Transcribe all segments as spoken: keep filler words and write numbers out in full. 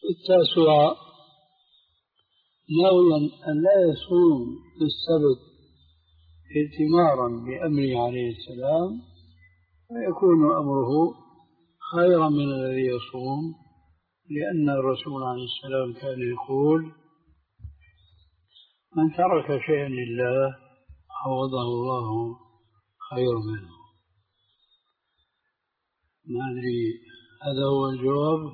التاسوعاء ناويا أن لا يصوم في السبت ائتمارا بأمره عليه السلام فيكون أمره خيرا من الذي يصوم، لأن الرسول عليه السلام كان يقول: من ترك شيئا لله عوضه الله خير منه. ما أدري هذا هو الجواب.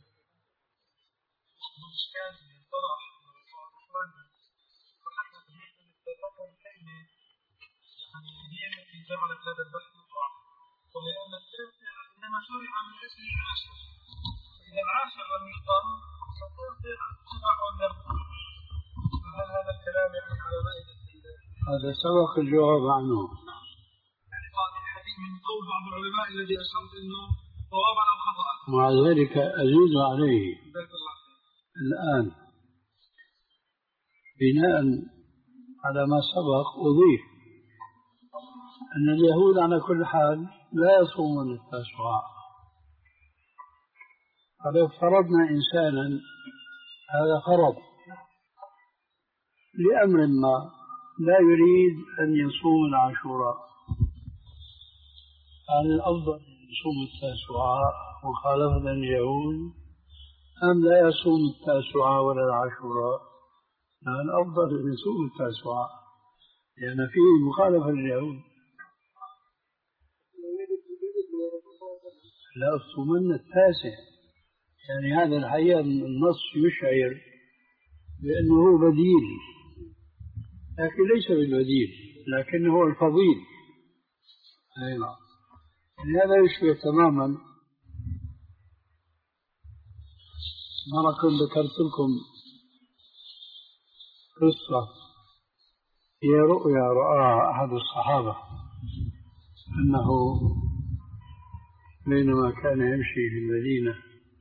جعلت هذا البحث يقع، ولأن التاسع إنما شرع من أجل العاشر، إذا العاشر لم يقم فالتاسع سبع والنبي. فهل هذا الكلام يعني على مائدة هذا سبق الجواب عنه؟ يعني قال الحديث من قول بعض العلماء الذي أشرت أنه صوابا أو خطأ. مع ذلك أزيد عليه الآن بناء على ما سبق أضيف أن اليهود على كل حال لا يصومون التاسوعاء. فلو فرضنا إنسانا هذا فرض لأمر ما لا يريد أن يصوم العاشوراء، هل الأفضل أن يصوم التاسوعاء مخالفة اليهود أم لا يصوم التاسوعاء ولا العاشوراء؟ الأفضل أن يصوم التاسوعاء لأن فيه مخالفة لليهود. لا أصومن التاسع، يعني هذا الحقيقة النص يشعر بأنه بديل، لكن ليس بالبديل، لكنه هو الفضيل. أيضا يعني هذا يشبه تماما مرة كنت ذكرت لكم قصة هي رؤيا رآها أحد الصحابة، أنه بينما كان يمشي في المدينة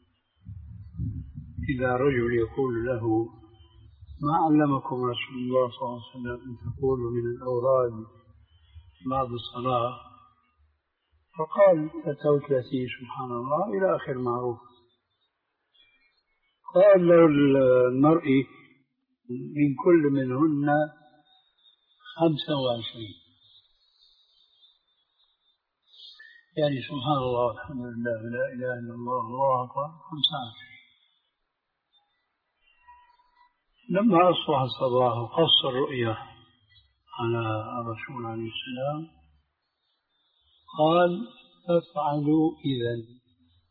إذا رجل يقول له: ما علمكم رسول الله صلى الله عليه وسلم أن تقولوا من الأوراد بعد الصلاة؟ فقال: ثلاثة وثلاثين سبحان الله إلى آخر معروف. قال له المرء: من كل منهن خمسة وعشرين، يعني سبحان الله الحمد لله لا إله إلا الله الله أكبر خمسة وعشرين. لما أصبح الصباح وقص الرؤيا على الرسول عليه السلام قال: فافعلوا إذن.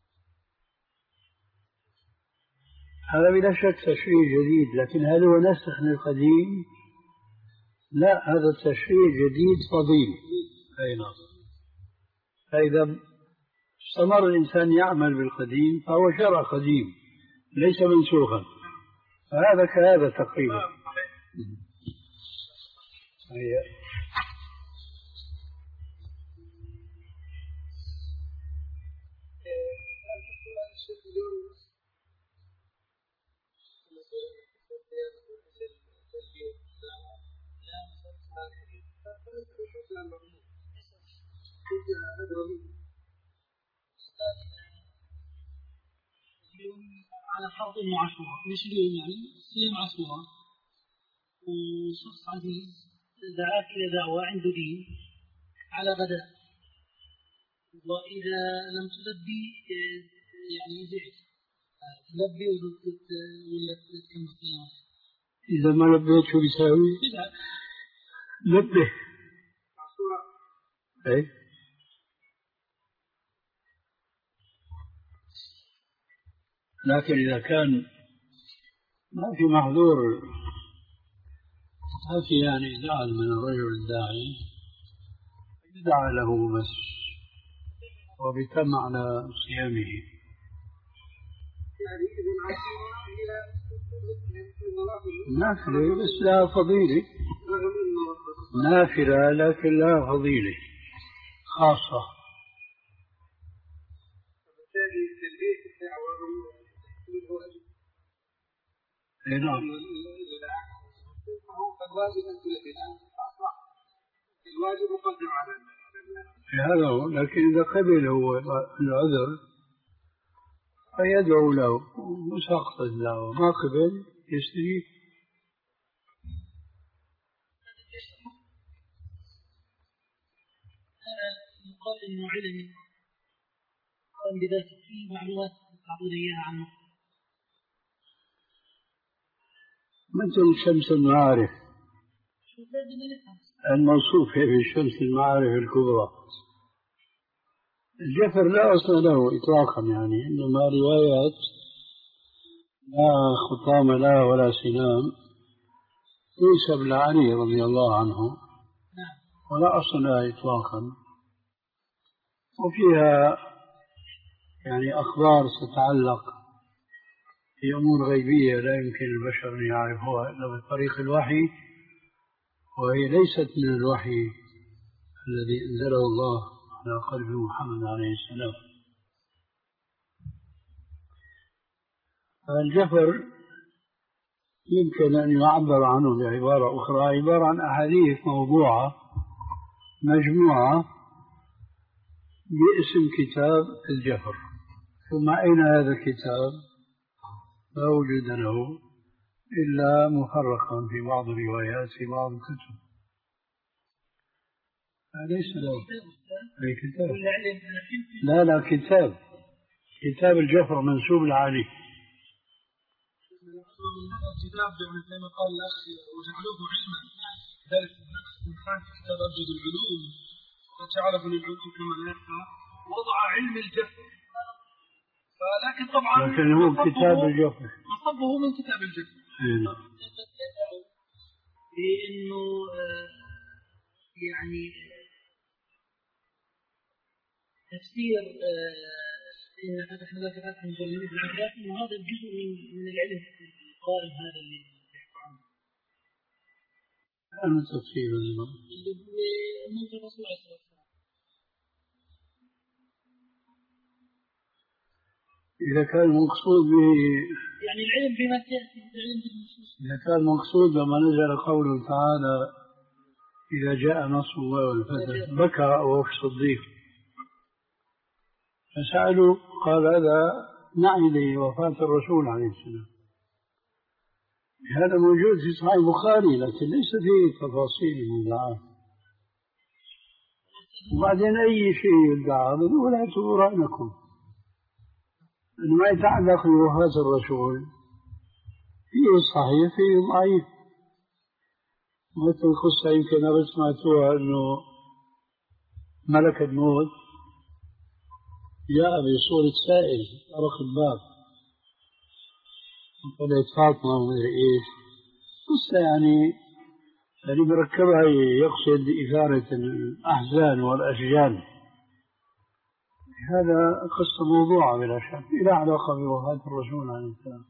هذا بلا شك تشريع جديد، لكن هل هو نسخ للقديم؟ لا، هذا التشريع جديد فضيل. أي نعم. فإذا استمر الإنسان يعمل بالقديم فهو شرع قديم ليس منسوخا، فهذا كهذا تقريبا. هي. على فرض انه عاشوراء، مش اليوم يعني صيام عاشوراء، وشخص عزيز دعاك الى دعوه عنده دين على غداء، واذا لم تلبي يعني يزعج، تلبي ولا تكمل صيامك؟ اذا ما لبيت شو بيساوي؟ لبه. اي لكن إذا كان ما في محظور، ما في يعني زعل من الرجل الداعي، يدعى له بس وبتم على صيامه. نافلة بس لها فضيلة، نافلة لكن لها فضيلة خاصة. اي نعم. الواجب مقدم على هذا هو، لكن إذا قبل هو العذر فيدعو له وسقط الدعوة، ما قبل يستجيب. يقال إنه علم قام بذلك فيه معلومات تعطينا إياها عنه، مثل شمس المعارف الموصوف في شمس المعارف الكبرى. الجفر لا أصل له إطلاقا، يعني إنما روايات لا خطام لا ولا سنام تنسب لعلي رضي الله عنه ولا أصل لها إطلاقا، وفيها يعني أخبار تتعلق في أمور غيبية لا يمكن البشر أن يعرفوها إلا بطريق الوحي، وهي ليست من الوحي الذي أنزله الله على قلب محمد عليه السلام. الجفر يمكن أن يعبر عنه بعبارة أخرى، عبارة عن أحاديث موضوعة مجموعة باسم كتاب الجفر. ثم أين هذا الكتاب؟ لا وجود له إلا مفرقا في بعض الروايات في بعض الكتب، ليس له أي كتاب. لا لا كتاب كتاب الجفر منسوب لعلي. الكتاب يعني زي ما قال الأخ وجعلوه علما، ذلك الإنسان في كتاب أبجد العلوم وجعله للعلوم كما يفعل، وضع علم الجفر، ولكن طبعا لكن هو كتاب الجفر مصبه من كتاب الجفر. لأنه يعني تفسير إن فتحنا لك فتحا مبينا بالعبادات، وهذا جزء من من العلم القائم هذا اللي يحكي عنه. أنا تفسير الإمام من الرسول عليه الصلاة والسلام. إذا كان المقصود به يعني العلم بما تأتي العلم بالنصوص، إذا كان المقصود لما نزل قوله تعالى إذا جاء نصر الله والفتح بكى أبو بكر الصديق، فسألوا قال هذا نعني لوفاة الرسول عليه السلام. هذا موجود في صحيح البخاري لكن ليس فيه تفاصيل المدعاة. وبعدين أي شيء يدعى ولا تغرنكم أنه ما يتعلق بوفاة الرسول فيه صحيح فيه ضعيف. مثل القصة يمكن أنا سمعتوها أنه ملك الموت جاء بصورة سائل طرق الباب وقالت فاطمة ومدري إيش قصة يعني اللي بركبها يقصد إثارة الأحزان والأشجان. هذا قصة موضوعة بلا شك إلى علاقة بوفاة الرسول عليه السلام.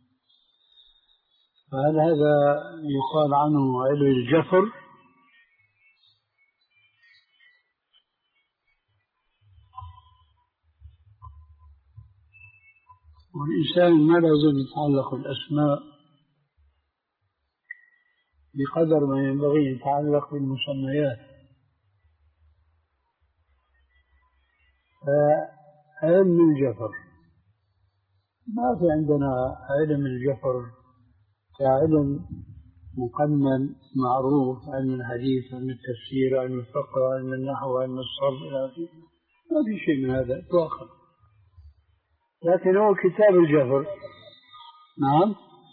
فهل هذا يقال عنه علم الجفر؟ والإنسان ما لازم يتعلق بالأسماء بقدر ما ينبغي يتعلق بالمسميات. علم الجفر ما في عندنا علم الجفر كعلم مقنن معروف، علم الحديث، علم التفسير، علم الفقه، علم النحو، علم الصرف إلى آخره، ما في شيء من هذا إطلاقا. لكن هو كتاب الجفر. نعم.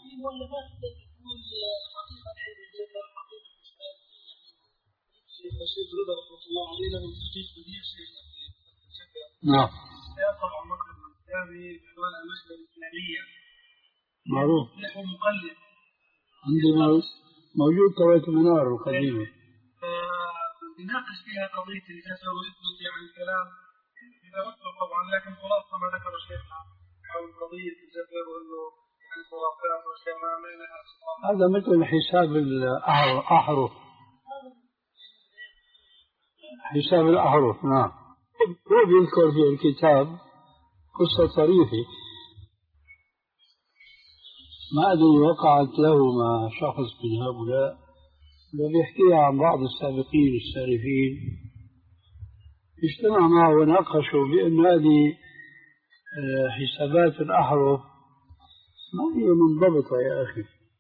نعم. معروف. عندنا موجود قوة المنار القديمة. يناقش فيها قضية الجسر ويثبت يعني الكلام إذا وصل طبعا، لكن خلاصة ما ذكر شيخنا حول قضية الجسر وإنه يعني خرافات وأشياء ما لها. هذا مثل حساب الأحرف. حساب الأحرف نعم. هو بيذكر في الكتاب قصة طريفة ما أدري وقعت له مع شخص من هؤلاء، الذي يحكيها عن بعض السابقين السالفين، اجتمع معه وناقشوا بأن هذه حسابات الأحرف ما هي منضبطة يا أخي.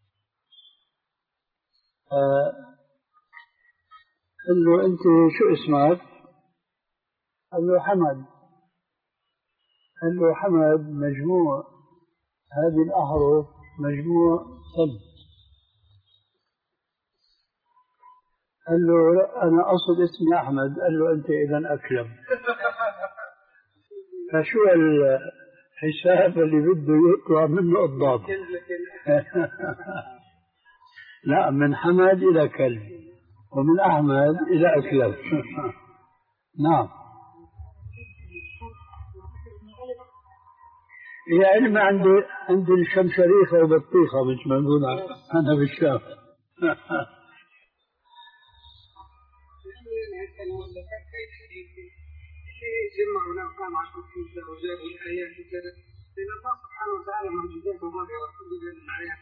قال له أنت شو اسمك؟ قال له حمد. قال له حمد مجموع هذه الأحرف مجموع سلب. قال له أنا أصل اسمي أحمد. قال له أنت إذن أكلم. فشو الحساب اللي بده يطلع منه الضاد؟ لا، من حمد إلى كلب ومن أحمد إلى أكلب. نعم. هي علم عند عند الشمشريخة وبطيخة مثل ما نقول أنا بالشام. جمع من الأرقام عشان تنسى وجابوا الآيات وكذا، لأن الله سبحانه وتعالى معجزات الله يرسل لنا الآيات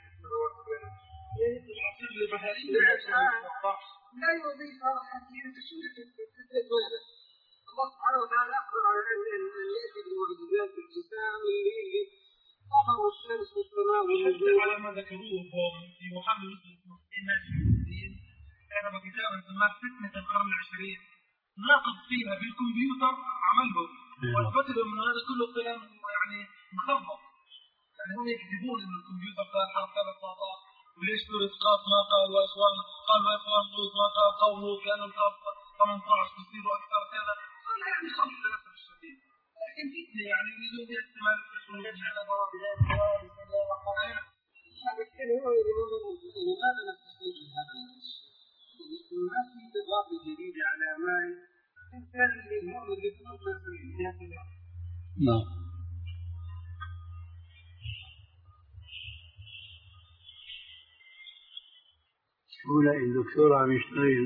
لا يضيف هذا الحكي تشوف الله سبحانه وتعالى أقدر على أن يأتي بالمعجزات بالجسام اللي قمر والشمس والسماء والنجوم على ما ذكروه في محمد الناس المسلمين كتب كتابا سماه فتنة القرن العشرين ناقض فيها بالكمبيوتر عملهم والفتر من هذا كله كلام يعني مخبط. يعني هم يكذبون ان الكمبيوتر قال حرف ثلاث مرات وليش سورة قاف ما قال واخوان قال واخوان لوط ما قال قومه كانوا الارض ثمانية عشر تصير اكثر كذا. انا يعني خمس للاسف الشديد لكن فتنة يعني يريدون باحتمال التكنولوجيا على ضرائب هذا الكلام لماذا نستفيد من هذا الشيء؟ ما في إضافة جديدة على ما إنسان اللي هم اللي تنظر في الجهة. نعم. شو لا الدكتور عم يشتغل؟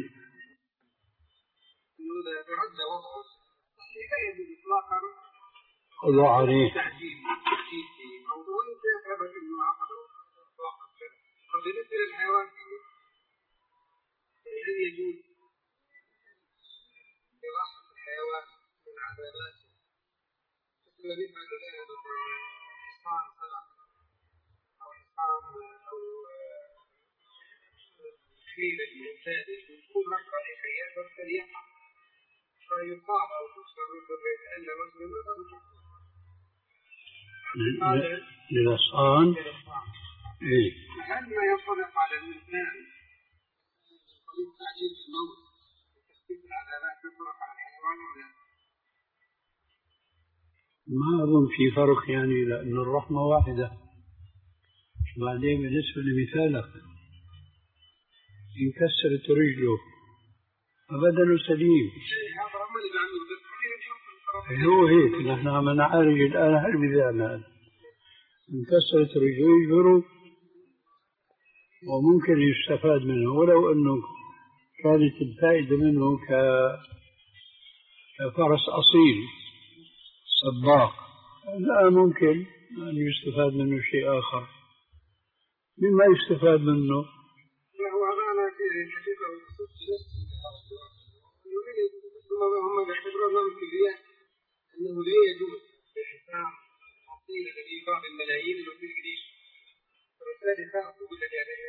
إنه لا يرد وضعه. لا يجوز إطلاقا. الله عليه. تعجيل تعجيل موضوع ثبت إنه عقده واقع كذا. فبالنسبة للحيوان الذي يجوز إراحة الحيوان من عذاباته مثل ما يفعل الآن حصان صنع أو حصان أو خيل المعتاد يكون مرة يخيل مرة يقع فيصاب أو تصاب مرة يتألم ويتألم للحصان هل ما ينطبق على الإنسان من تعجيل الموت وتخفيف العذابات ينطبق على الحيوان ولا؟ ما أظن في فرق يعني لأن الرحمة واحدة. بعدين بالنسبة لمثالك إن كسرت رجله فبدنه سليم. هو هيك نحن عم نعالج الآن هل بذعنا إن كسرت رجله يجبره وممكن يستفاد منه ولو أنه كانت الفائدة منه كفرس أصيل سباق، لا ممكن أن يستفاد منه شيء آخر مما يستفاد منه. هو أنا في حقيقة هم يعتبرون في الرياء أنه لا يجوز بحساب أصيل الذي يباع بالملايين إنه في الجديد فرسالة خاصة تقول لك يعني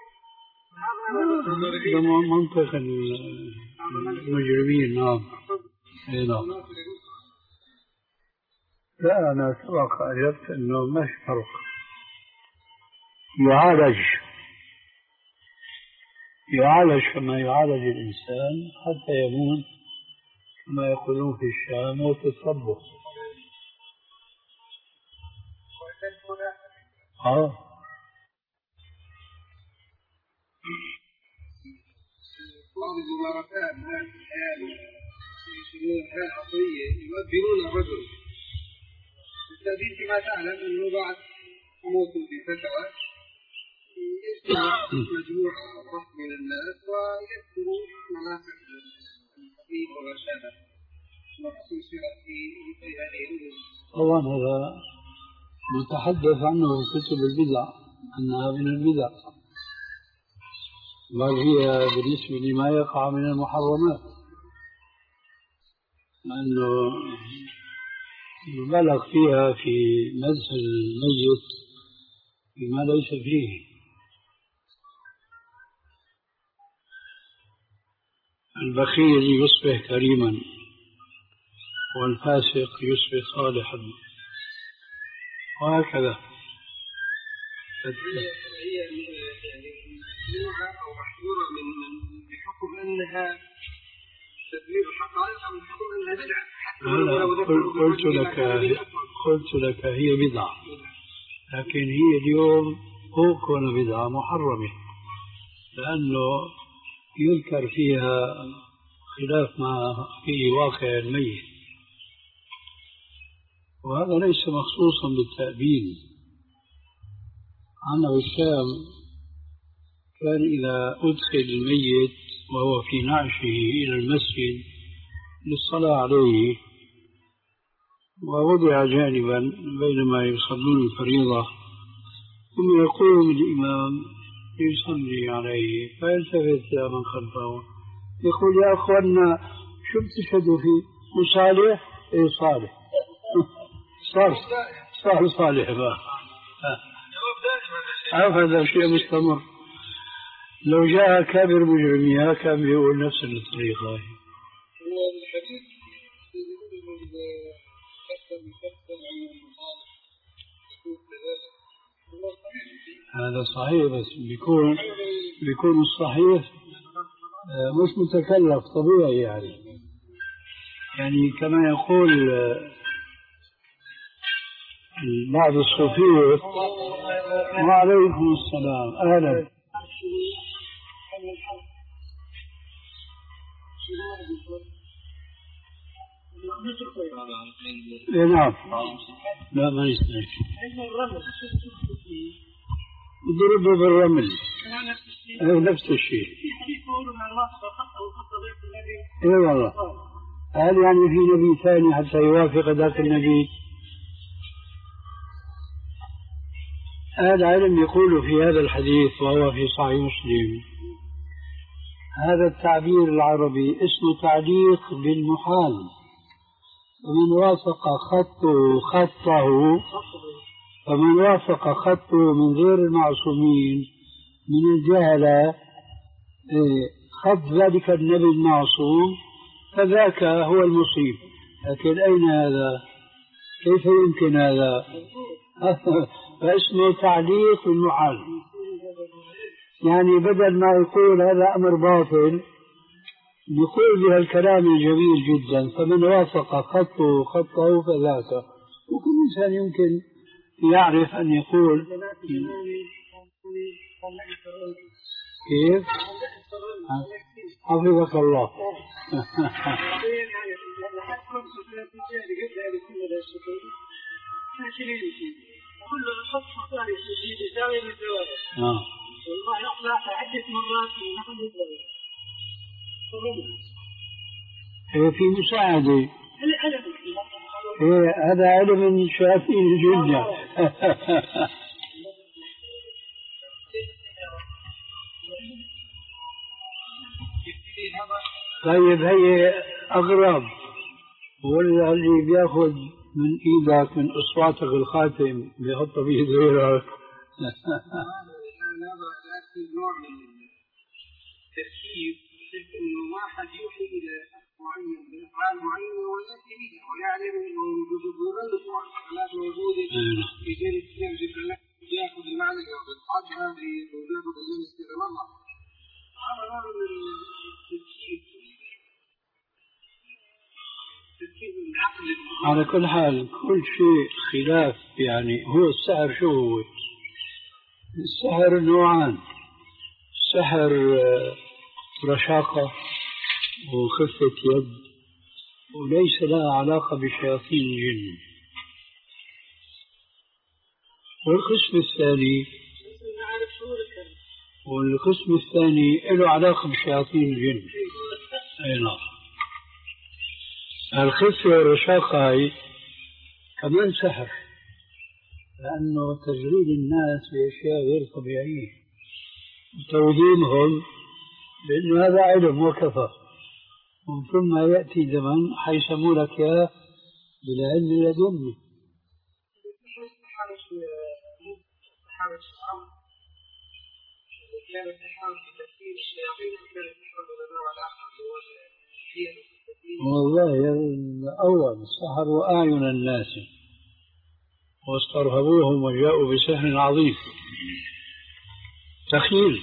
إنه ده منطق المجرمين. نعم. نعم. لا أنا سبق أجبت أنه مش فرق يعالج يعالج كما يعالج الإنسان حتى يموت كما يقولون في الشام موت الصبح. آه بعض الممارسات من الحياة يسمون الحياة العصرية يؤذنون الرجل بالتأذين كما تعلم أنه بعد موت بفتوى يجمع مجموعة ضخمة من الناس ويذكروا مناسك الحبيب وما شابه وخصوصا في هذه الأمور. طبعا هذا نتحدث عنه في كتب البدع أنها من البدع بل هي بالنسبة لما يقع من المحرمات، لأنه يبالغ فيها في مدح الميت بما ليس فيه. البخيل يصبح كريما والفاسق يصبح صالحا وهكذا. هي يعني ممنوعة أو محظورة من بحكم أنها تدوير الحقائق أو بحكم أنها بدعة. قلت لك قلت لك هي بدعة، لكن هي اليوم هو كون بدعة محرمة، لأنه يذكر فيها خلاف ما في واقع الميت، وهذا ليس مخصوصا بالتأبين. عنا بالشام كان إذا أدخل الميت وهو في نعشه إلى المسجد للصلاة عليه ووضع جانبا بينما يصلون الفريضة، ثم يقوم الإمام يصلي عليه فيلتفت إلى من خلفه يقول: يا أخوانا شو بتشهدوا فيه؟ مصالح؟ إيه صالح. صار صار صالح بقى. عارف هذا الشيء مستمر. لو جاء كابر مجرميها كان بيقول نفس الطريقة. هو الحديث يقول من كسر مكسر عن المصالح يكون كذلك. هذا صحيح، بس بيكون بيكون الصحيح مش متكلف طبيعي، يعني يعني كما يقول بعض الصوفية: وعليكم السلام أهلا. نعم، لا ما يستطيع يضربه بالرمل، نفس الشيء. اي والله. هل يعني في نبي ثاني حتى يوافق ذاك النبي؟ هذا العلم يقول في هذا الحديث وهو في صحيح مسلم: هذا التعبير العربي اسمه تعليق بالمحال، ومن وافق خطه خطه فمن وافق خطه من غير المعصومين من الجهلة خط ذلك النبي المعصوم فذاك هو المصيب. لكن أين هذا؟ كيف يمكن هذا؟ فاسمه تعليق بالمحال، يعني بدل ما يقول هذا أمر باطل يقول بها الكلام الجميل جدا: فمن وافق خطه خطه فذاك. وكل إنسان يمكن يعرف أن يقول كيف؟ حفظك الله. كل الخط ثاني الشديد دائما الزواج. آه. والله يطلع عدة مرات من نحن الزواج. هي في مساعدة. هي هذا علم من شياطين الجن. طيب هي أغرب، ولا اللي بياخذ من إيدك من أصواتك الخاتم بيحط فيه غيرك. هذا نوع من التركيب، إنه واحد يوحي إلى معين بأفعال معينة ويأتي بها ويعلم إنه وجود الحالات موجودة في غير الترجمة لك يأخذ المعنى ويقطعها لوجود الإنسان استغلال الله. هذا نوع من التركيب. على كل حال كل شيء خلاف، يعني هو السحر شو هو؟ السحر نوعان: سحر رشاقة وخفة يد، وليس لها علاقة بشياطين الجن. والقسم الثاني والقسم الثاني له علاقة بشياطين الجن. أي نعم. الخفة والرشاقة هي كمان سحر، لأنه تجريد الناس بأشياء غير طبيعية وتوهيمهم بأنه هذا علم وكفى، ثم يأتي زمن حيسموا لك يا بالعلم لدني. والله الأول سحروا أعين الناس واسترهبوهم وجاءوا بسحر عظيم. تخيل.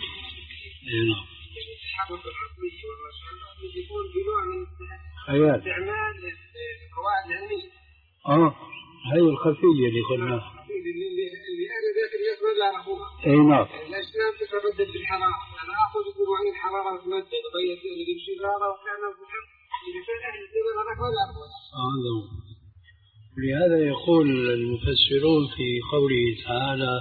خيال. استعمال القواعد العلمية. اه هي الخفية اللي قلناها. اللي أنا ذاك الناس ما يعرفوها. أي نعم. الأجسام تتبدل بالحرارة. أنا آخذ بمعين الحرارة تمدد تغير اللي يمشي الحرارة وكان بحب اللي في أهل الزمن هذاك ما يعرفوها. آه لهذا يقول المفسرون في قوله تعالى: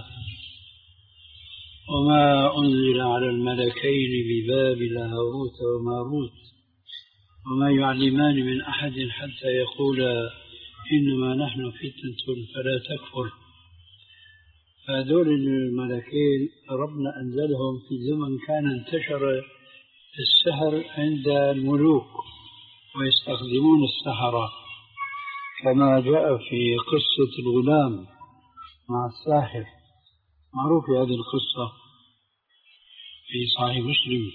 وما أنزل على الملكين ببابل هاروت وماروت وما يعلمان من أحد حتى يقولا إنما نحن فتنة فلا تكفر. هذول الملكين ربنا أنزلهم في زمن كان انتشر السحر عند الملوك ويستخدمون السحرة، كما جاء في قصة الغلام مع الساحر، معروف هذه القصة في صحيح مسلم.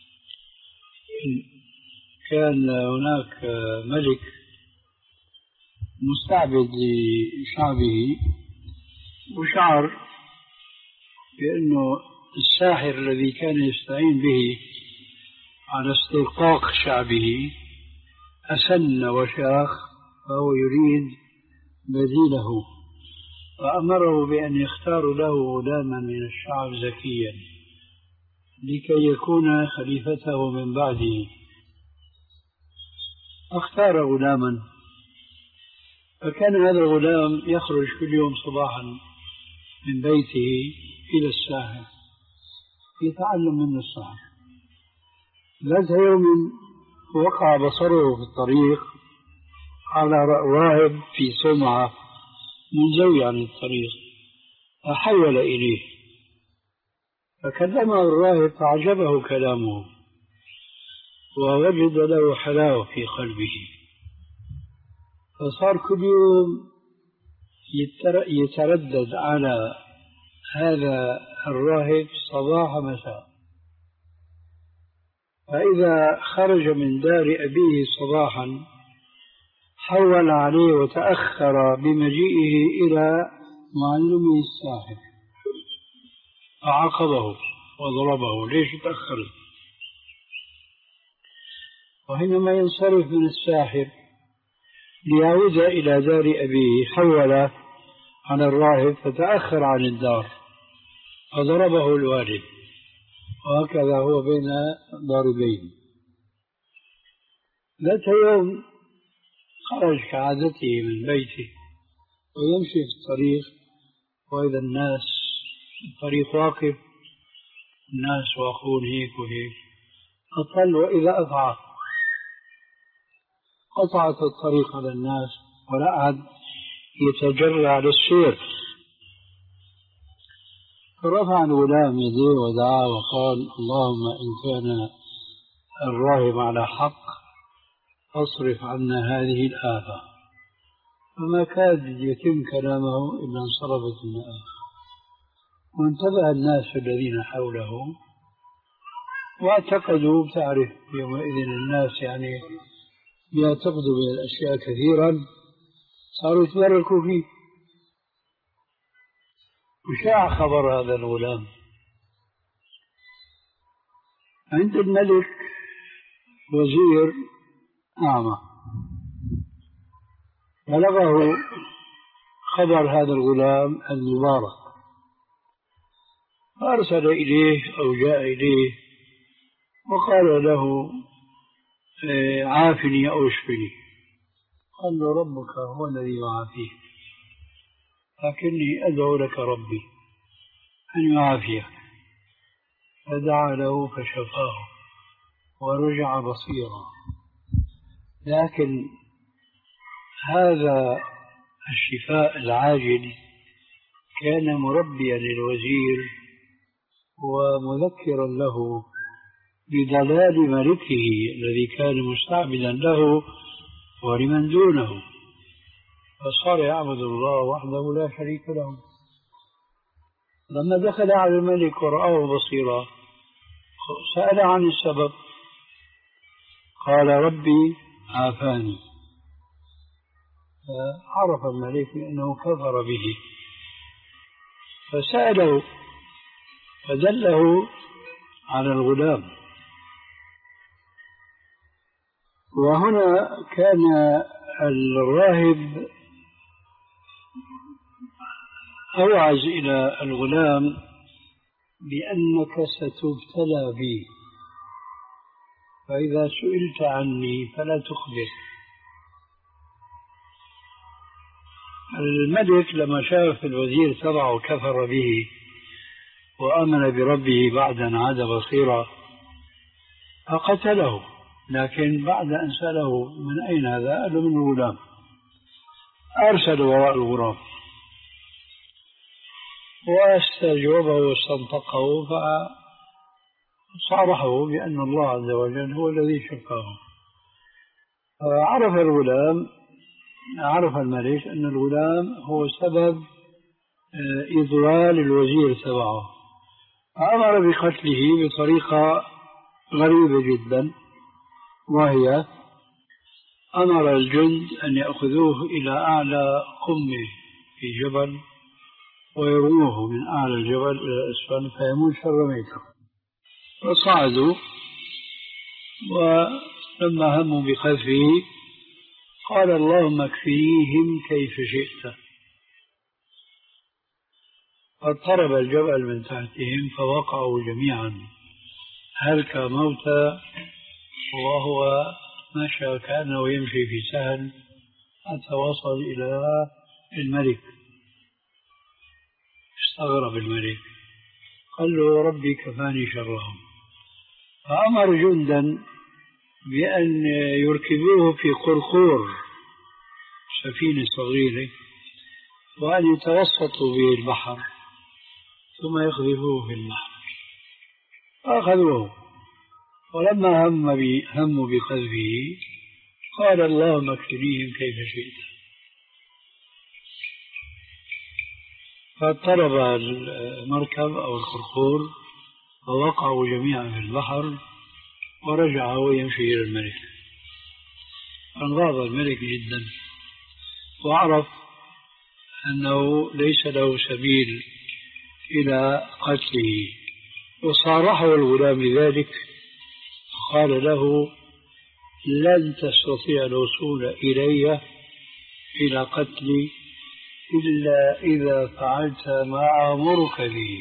كان هناك ملك مستعبد لشعبه وشعر بأنه الساحر الذي كان يستعين به على استرقاق شعبه أسن وشاخ، فهو يريد بديله، فأمره بأن يختار له غلاما من الشعب زكيا لكي يكون خليفته من بعده. اختار غلاما، فكان هذا الغلام يخرج كل يوم صباحا من بيته إلى الساحر يتعلم منه السحر. ذات يوم وقع بصره في الطريق على راهب في صومعة منزوي عن الطريق، فحول إليه فكلمه الراهب فعجبه كلامه ووجد له حلاوة في قلبه، فصار كل يوم يتردد على هذا الراهب صباح مساء. فإذا خرج من دار أبيه صباحا حول عليه وتأخر بمجيئه إلى معلمه الساحر فعاقبه وضربه: ليش تأخرت؟ وحينما ينصرف من الساحر ليعود إلى دار أبيه حول على الراهب فتأخر عن الدار فضربه الوالد، وهكذا هو بين ضاربين. ذات يوم خرج كعادته من بيته ويمشي في الطريق، وإذا الناس الطريق واقف، الناس واقفون هيك وهيك، أطل وإذا أفعى قطعت الطريق على الناس ولا أحد يتجرع على السير. فرفع الغلام يديه ودعا وقال: اللهم إن كان الراهب على حق أصرف عنا هذه الآفة. فما كاد يتم كلامه إلا انصرفت المآفة، وانتبه الناس الذين حوله واعتقدوا، تعرف يومئذ الناس يعني يعتقدوا بالأشياء كثيرا، صاروا يتبركوا فيه. وشاع خبر هذا الغلام عند الملك وزير أعمى، بلغه خبر هذا الغلام المبارك، فأرسل إليه أو جاء إليه وقال له: عافني أو اشفني. قال له: ربك هو الذي يعافيك، لكني أدعو لك ربي أن يعافيك. فدعا له فشفاه ورجع بصيرا. لكن هذا الشفاء العاجل كان مربيا للوزير ومذكرا له بضلال ملكه الذي كان مستعبدا له ولمن دونه. فصار يعبد الله وحده لا شريك له. لما دخل على الملك ورآه بصيرا سأل عن السبب، قال ربي عافاني. فعرف الملك أنه كفر به فسأله فدله على الغلام. وهنا كان الراهب أوعز إلى الغلام بأنك ستبتلى بي، فإذا سئلت عني فلا تخبر. الملك لما شاف الوزير تبعه كفر به وآمن بربه بعد أن عاد بصيرا فقتله، لكن بعد أن سأله من أين هذا قال له من الغلام، أرسل وراء الغراب واستجوبه واستنطقه فصارحه بأن الله عز وجل هو الذي شفاه. فعرف الغلام عرف الملك أن الغلام هو سبب إضلال الوزير تبعه، فأمر بقتله بطريقة غريبة جدا، وهي أمر الجند أن يأخذوه إلى أعلى قمة في جبل ويرموه من أعلى الجبل إلى أسفل فيموت شر ميته. فصعدوا، ولما هموا بقذفه قال اللهم اكفيهم كيف شئت، فاضطرب الجبل من تحتهم فوقعوا جميعا هلك موتى، وهو مشى كأنه يمشي في سهل حتى وصل إلى الملك. استغرب الملك، قال له ربي كفاني شرهم، فأمر جندا بأن يركبوه في قرقور سفينة صغيرة وأن يتوسطوا به البحر ثم يقذفوه في البحر. فأخذوه، ولما هم هموا بقذفه قال اللهم اكفنيهم كيف شئت، فاضطرب المركب أو القرقور فوقعوا جميعا في البحر، ورجع هو يمشي إلى الملك. انغاض الملك جدا وعرف أنه ليس له سبيل إلى قتله، وصارحه الغلام بذلك، قال له لن تستطيع الوصول إلي إلى قتلي إلا إذا فعلت ما أمرك به.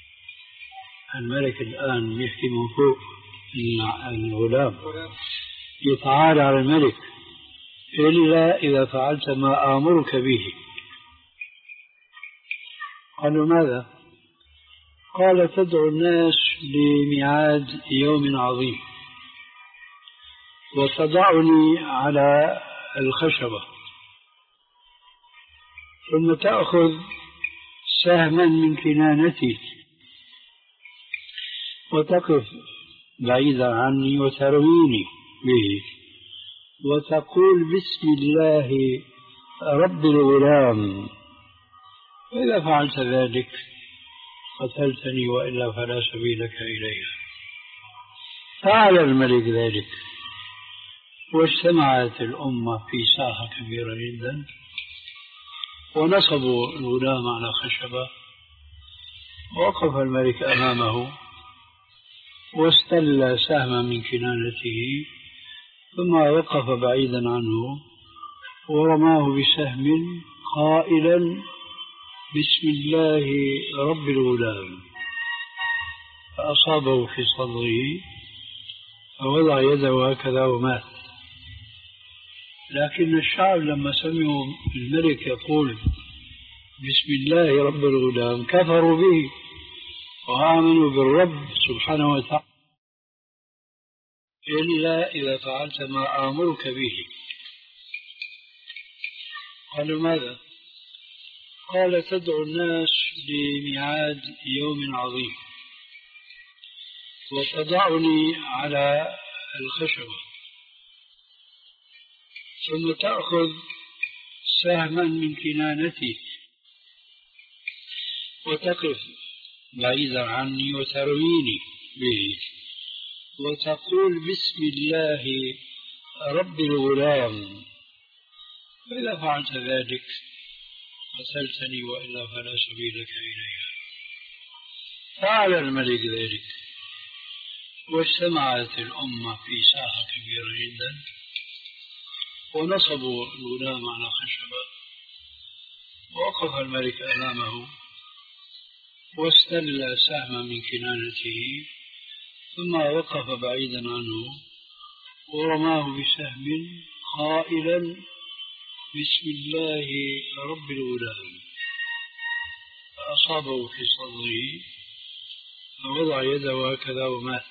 الملك الآن يحكي من فوق الغلام يتعالى على الملك، إلا إذا فعلت ما آمرك به. قالوا ماذا؟ قال تدعو الناس لميعاد يوم عظيم وتضعني على الخشبة، ثم تأخذ سهما من كنانتي وتقف بعيدا عني وترميني به وتقول بسم الله رب الغلام، فإذا فعلت ذلك قتلتني وإلا فلا سبيل لك إلي. فعل الملك ذلك، واجتمعت الأمة في ساحة كبيرة جدا، ونصبوا الغلام على خشبة، ووقف الملك أمامه واستل سهما من كنانته، ثم وقف بعيدا عنه ورماه بسهم قائلا بسم الله رب الغلام، فأصابه في صدره فوضع يده هكذا ومات. لكن الشعب لما سمعوا الملك يقول بسم الله رب الغلام كفروا به وآمنوا بالرب سبحانه وتعالى إلا إذا فعلت ما آمرك به. قالوا ماذا؟ قال تدعو الناس لميعاد يوم عظيم وتضعني على الخشبة، ثم تأخذ سهما من كنانتي وتقف بعيدا عني وترويني به وتقول بسم الله رب الغلام، فإذا فعلت ذلك قتلتني وإلا فلا سبيل لك إليها. فعل الملك ذلك، واجتمعت الأمة في ساحة كبيرة جدا، ونصبوا الغلام على خشبة، ووقف الملك أمامه واستل سهما من كنانته، ثم وقف بعيدا عنه ورماه بسهم قائلا بسم الله رب الغلام، فأصابه في صدره فوضع يده هكذا ومات.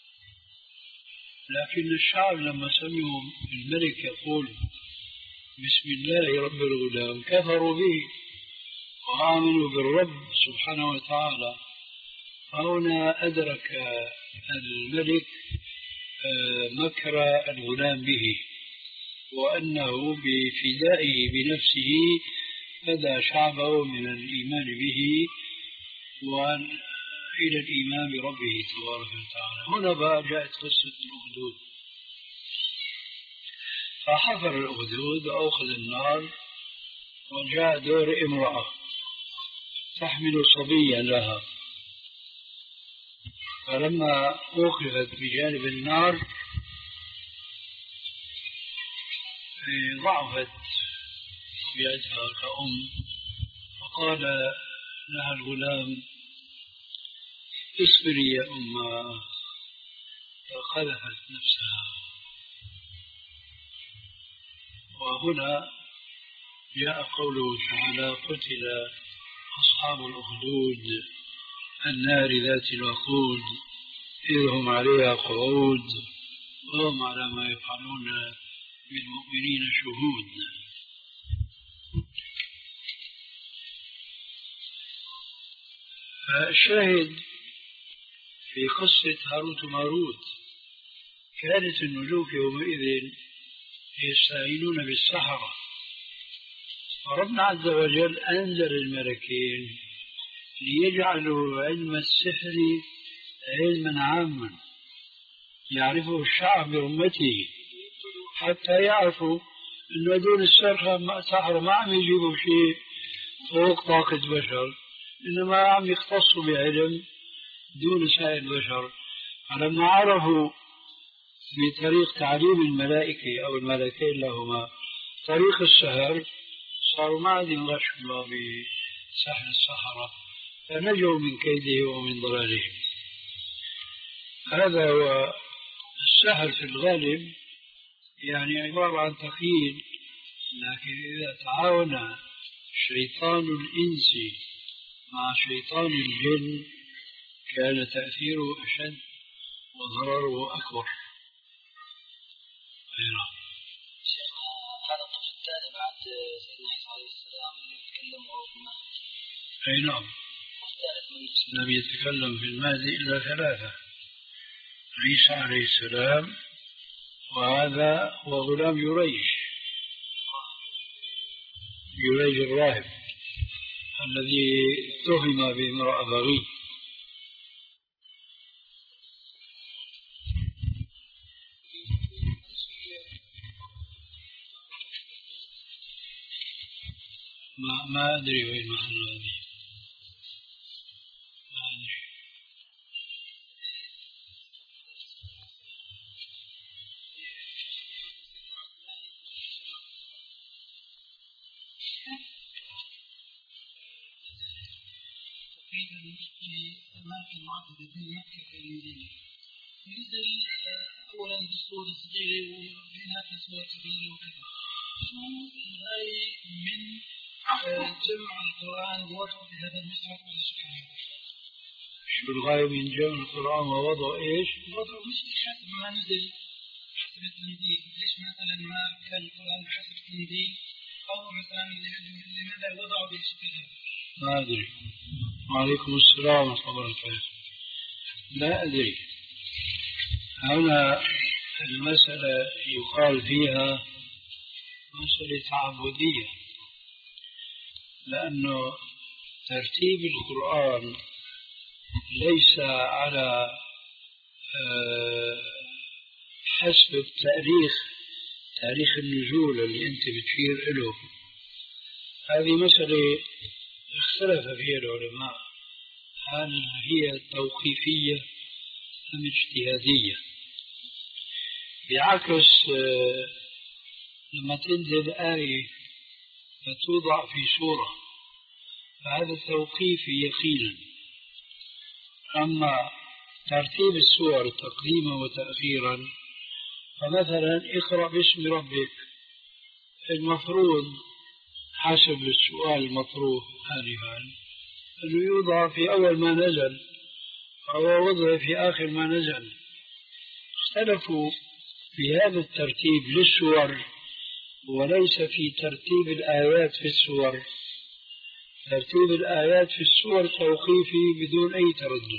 لكن الشعب لما سمعوا الملك يقول بسم الله رب الغلام كفروا به وآمنوا بالرب سبحانه وتعالى. فهنا أدرك الملك مكر الغلام به، وأنه بفدائه بنفسه فدى شعبه من الإيمان به وإلى الإيمان بربه تبارك وتعالى. هنا بقى جاءت قصة الأخدود. فحفر الأخدود وأخذ النار، وجاء دور امرأة تحمل صبيا لها، فلما أوقفت بجانب النار ضعفت طبيعتها كأم، فقال لها الغلام اصبري يا أمه، فخلفت نفسها. وهنا جاء قوله تعالى قتل أصحاب الأخدود النار ذات الوقود إذ هم عليها قعود وهم على ما يفعلون بالمؤمنين شهود. فالشاهد في قصة هاروت وماروت كانت الملوك يومئذ يستعينون بالسحرة، فربنا عز وجل أنزل الملكين ليجعلوا علم السحر علما عاما يعرفه الشعب بأمته، حتى يعرفوا أن دون السحرة ما عم يجيبوا شيء فوق طاقة بشر، إنما عم يختصوا بعلم دون سائر البشر. فلما عرفوا بطريق تعليم الملائكة أو الملكين لهما طريق السحر، صاروا ما عاد ينغشوا بسحر السحرة، فنجوا من كيده ومن ضلالهم. هذا هو السحر في الغالب، يعني عبارة عن تخيل، لكن إذا تعاون شيطان الإنس مع شيطان الجن كان تأثيره أشد وضرره أكبر. شيخنا هذا الطفل الثاني بعد سيدنا عيسى عليه السلام اللي يتكلم وهو في المهد. أي نعم، لم يتكلم في المهد إلا ثلاثة: عيسى عليه السلام، وهذا هو غلام يريج يريج الراهب الذي اتهم بامرأة بغي. ما, ما أدري وين محل هذه، ما أدري. في أماكن معددة بين مكة والمدينة، نزل أولا بصورة صغيرة وهناك صور كبيرة وكذا. شو الغاية من جمع القرآن ووضعه في هذا المصحف على شكل هذا؟ شو الغاية من جمع القرآن ووضعه إيش؟ وضعه مش حسب ما نزل حسب التنزيل، ليش مثلا ما كان القرآن حسب التنزيل، أو مثلا لماذا وضعه بالشكل هذا؟ ما أدري. وعليكم السلام ورحمة الله وبركاته. لا أدري. هنا المسألة يقال فيها مسألة تعبدية، لأنه ترتيب القرآن ليس على حسب التاريخ، تاريخ النزول اللي أنت بتشير له. هذه مسألة اختلف فيها العلماء، هل هي توقيفية أم اجتهادية؟ بعكس لما تنزل آية فتوضع في سورة فهذا توقيفي يقينا. أما ترتيب السور تقديما وتأخيرا، فمثلا اقرأ باسم ربك، المفروض حسب السؤال المطروح آنفا أنه يوضع في أول ما نزل أو وضع في آخر ما نزل. اختلفوا في هذا الترتيب للسور وليس في ترتيب الآيات في السور. ترتيب الآيات في السور توقيفي بدون أي تردد.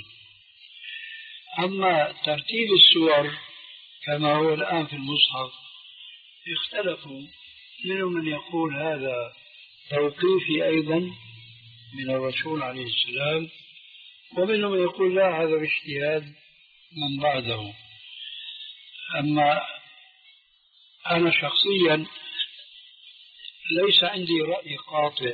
أما ترتيب السور كما هو الآن في المصحف اختلفوا، منهم من يقول هذا توقيفي أيضا من الرسول عليه السلام، ومنهم من يقول لا، هذا باجتهاد من بعده. أما أنا شخصيا ليس عندي رأي قاطع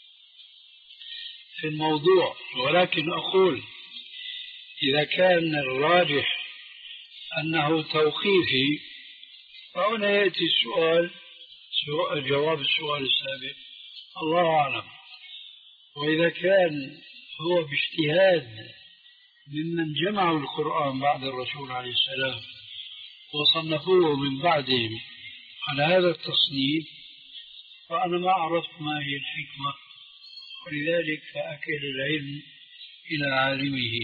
في الموضوع، ولكن أقول إذا كان الراجح أنه توقيفي فهنا يأتي السؤال، جواب السؤال السابق الله أعلم. وإذا كان هو باجتهاد ممن جمعوا القرآن بعد الرسول عليه السلام وصنفوه من بعدهم على هذا التصنيف، فأنا ما عرفت ما هي الحكمة، ولذلك فأكل العلم إلى عالمه.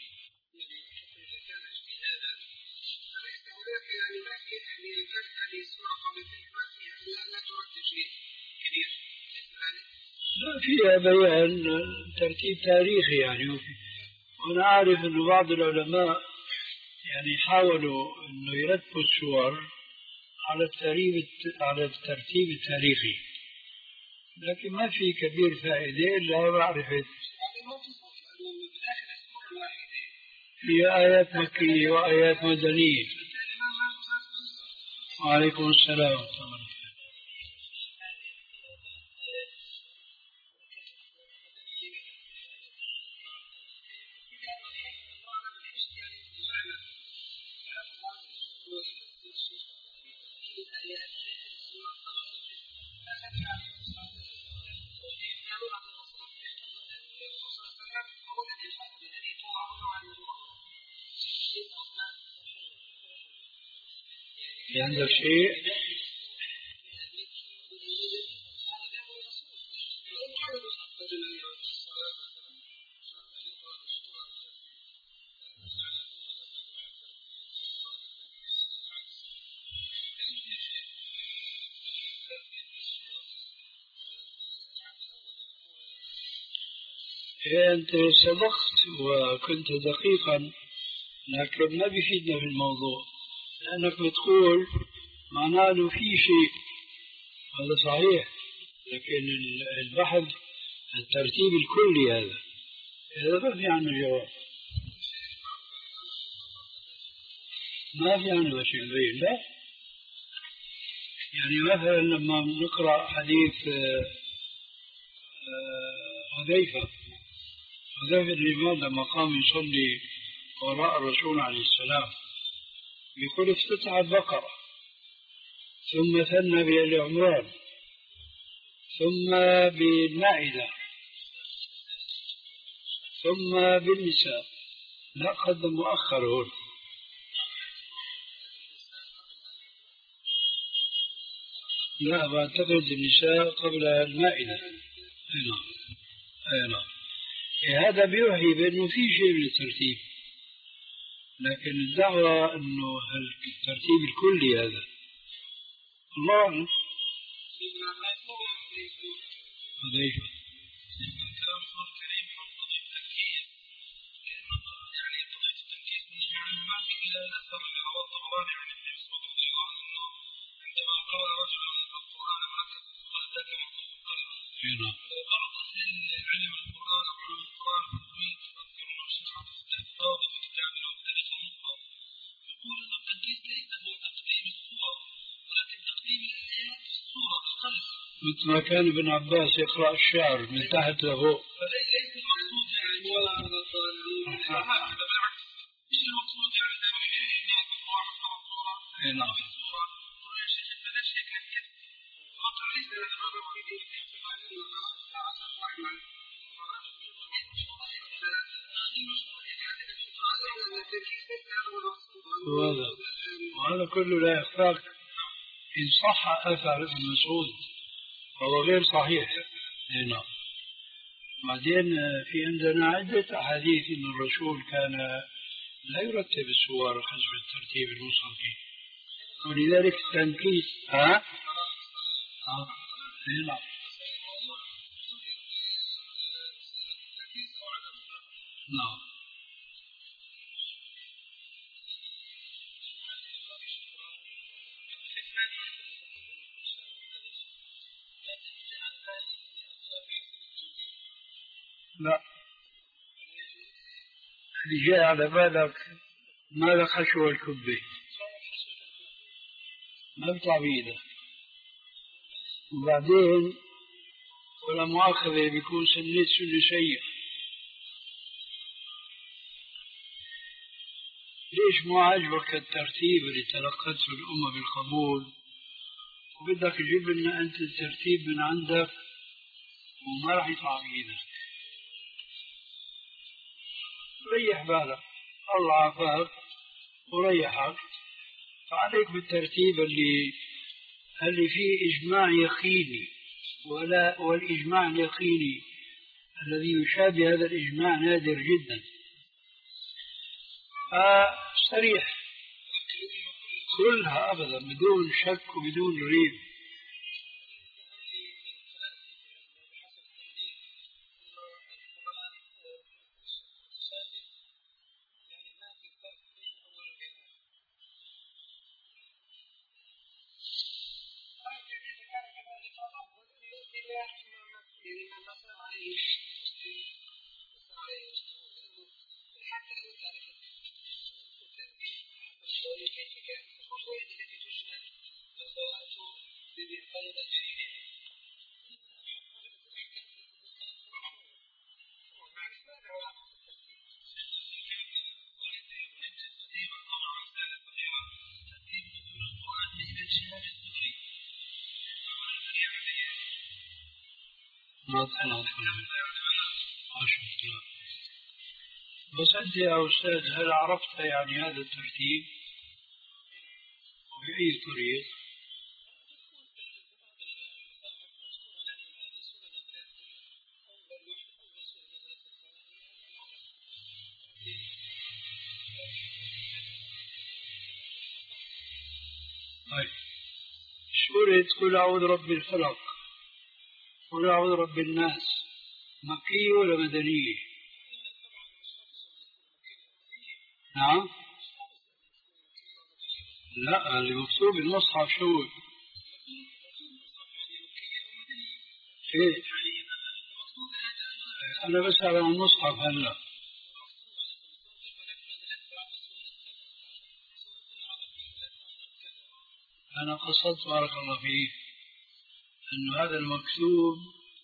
لا، فيها بيان ترتيب تاريخي يعني. وأنا أعرف أن بعض العلماء يعني حاولوا أنه يرتبوا السور على الترتيب على الترتيب التاريخي، لكن ما في كبير فائدة إلا معرفة هي آيات مكية وآيات مدنية. وعليكم السلام. في عندك شيء؟ أنت سبقت وكنت دقيقا، لكن ما بيفيدنا في الموضوع، لأنك بتقول معناه أنه في شيء، هذا صحيح، لكن البحث الترتيب الكلي هذا هذا ما في عنه جواب، ما في عنه شيء مبين. لا يعني مثلا لما نقرأ حديث حذيفة حذيفة الإمام لما قام يصلي وراء الرسول عليه السلام يقول افتتح البقرة ثم ثنى بآل عمران ثم بالمائدة ثم بالنساء، لا قدم مؤخر هون. لا بعتقد النساء قبل المائدة. أي نعم أي نعم. هذا بيوحي بأنه في شيء من الترتيب، لكن الدعوة أنه الترتيب الكلي هذا الله أعلم. حذيفة كلام الرسول الكريم عن قضية التنكيل، يعني قضية التنكيل يعني ما في إلا الأثر اللي رواه الطبراني عن ابن مسعود رضي الله عنه أنه عندما قرأ رجل القرآن مركب قال ذاك منطق القلب، بعض في كتاب له تاريخ المصحف يقول أن التنكيس ليس هو تقديم الصور ولكن تقديم الآيات في الصورة بالقلب، مثل ما كان ابن عباس يقرأ الشعر من تحت لفوق. فليس المقصود يعني هكذا، بالعكس مش المقصود يعني الناس واحد خلص صورة اي نعم. صورة قل يا شيخ انت ليش هيك هتكتب؟ خاطر ليس هذا الرجل في دين وهذا وهذا كله لا يخفاك إن صح أثر ابن مسعود فهو غير صحيح. نعم. بعدين في عندنا عدة أحاديث أن الرسول كان لا يرتب السور حسب الترتيب المصحفي، ولذلك التنكيس ها؟ ها؟ نعم. نعم. لا، اللي جاء على بالك ماذا خشوة الكبة ما بيطلع بإيدك، وبعدين ولا مؤاخذة بيكون سنيت سنة سيئة. ليش مو عاجبك الترتيب اللي تلقته الأمة بالقبول وبدك تجيب لنا أنت الترتيب من عندك وما راح يطلع بإيدك؟ ريح بالك، الله عافاك وريحك، فعليك بالترتيب اللي اللي فيه إجماع يقيني، ولا والإجماع اليقيني الذي يشابه هذا الإجماع نادر جدا. فصريح كلها أبدا بدون شك وبدون ريب. بس أنت يا أستاذ هل عرفت يعني هذا الترتيب وبأي طريق؟ طيب سورة قل أعوذ برب الفلق قل أعوذ برب الناس مكية ولا مدنية؟ نعم. لا اللي مكتوب المصحف شو؟ إيه؟ أنا بسأل عن المصحف هلا. أنا قصدت بارك الله فيك أن هذا المكتوب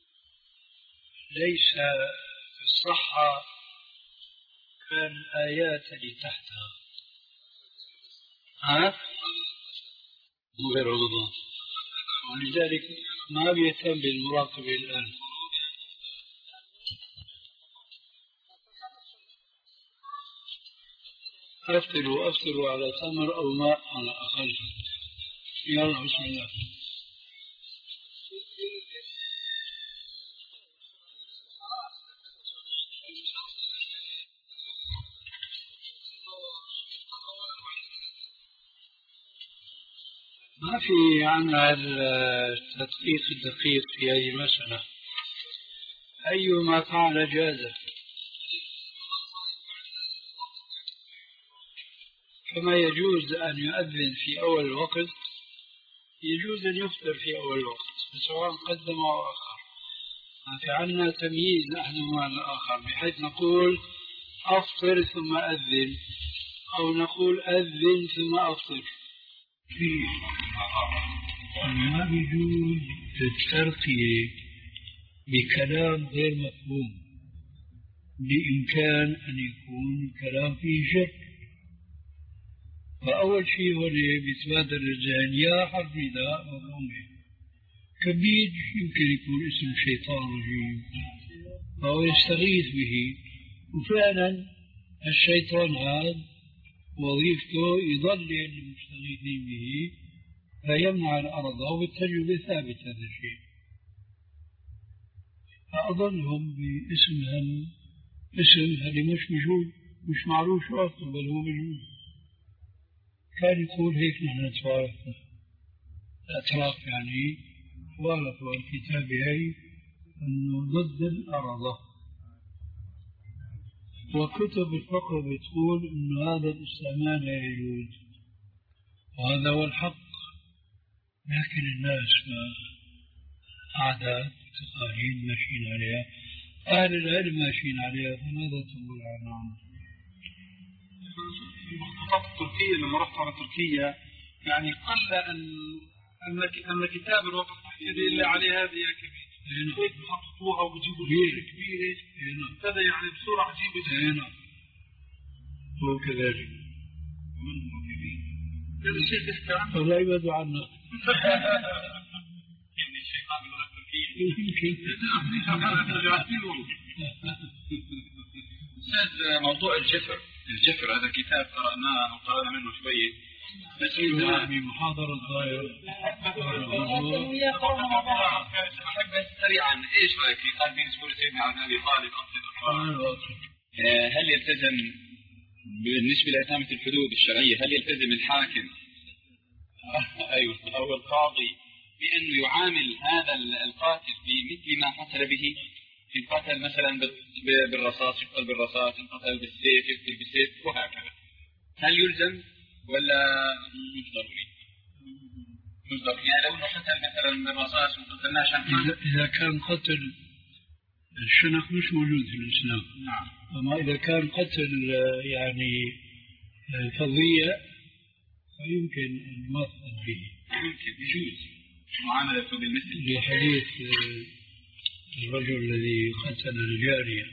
ليس في الصحة كالآيات اللي تحتها. ها؟ غير رمضان، ولذلك ما بيهتم بالمراقبة الآن. أفطروا أفطروا على تمر أو ماء على أقل. يلا بسم الله. ما في عنها التدقيق الدقيق في هذه المسألة، أيما فعل جاز، كما يجوز أن يؤذن في أول الوقت يجوز أن يفطر في أول الوقت سواء قدم أو أخر. ما في عنا تمييز نحن مع الآخر بحيث نقول أفطر ثم أذن، أو نقول أذن ثم أفطر. في ما يجوز الترقية بكلام غير مفهوم، بإمكان أن يكون الكلام فيه شك. فأول شيء هو بيتبادر الذهن يا حرف نداء مفهومه. كبيد يمكن يكون اسم شيطان رجيم فهو يستغيث به، وفعلا الشيطان هذا وظيفته يضلل المستغيثين به فيمنع الأرض، وبالتجربة ثابت هذا الشيء. فأضلهم باسم هم اسم هذا مش موجود، مش معروف شو أصله، بل هو موجود. كان يقول هيك نحن نتوارث الأتراك، يعني وارثوا الكتاب هي أنه ضد الأرض. وكتب الفقه بتقول أنه هذا الاستعمال لا يجوز، وهذا هو الحق. لكن الناس ما عادات تقاليد ماشيين عليها، أهل العلم ماشيين عليها، فماذا تقول عنهم؟ في المخطوطات التركية لما رحت على تركيا يعني قل أن أن كتاب الوقف إلا عليه هذه يا كبير. هيك بخططوها وبجيبوا صورة كبيرة ابتدى يعني بصورة عجيبة. هنا هو كذلك. من هو كبير؟ هذا شيء تستعمل فلا يبدو عنا. يعني الشيطان باللغة التركية يمكن. أستاذ، موضوع الجفر الجفر هذا كتاب قرأناه وقرأنا منه شوية، بس في محاضرة ضاير. أحب سريعا إيش رأيك في قال بالنسبة سيدنا عن أبي طالب هل يلتزم بالنسبة لإقامة الحدود الشرعية، هل يلتزم الحاكم أيوة أو القاضي بأنه يعامل هذا القاتل بمثل ما حصل به؟ إن قتل مثلا بالرصاص يقتل بالرصاص، إن قتل بالسيف يقتل بالسيف، وهكذا. هل يلزم ولا مش ضروري؟ مش ضروري يعني لو انه قتل مثلا بالرصاص وقتلناه عشان إذا كان قتل الشنق مش موجود في الإسلام. نعم. أما إذا كان قتل يعني فظيع فيمكن المثل به، يمكن يجوز معاملته بالمثل. بحديث الرجل الذي قتل الجارية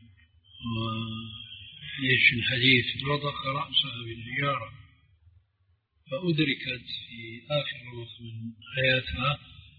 وإيش الحديث رضخ رأسها بالحجارة فأدركت في آخر وقت من حياتها،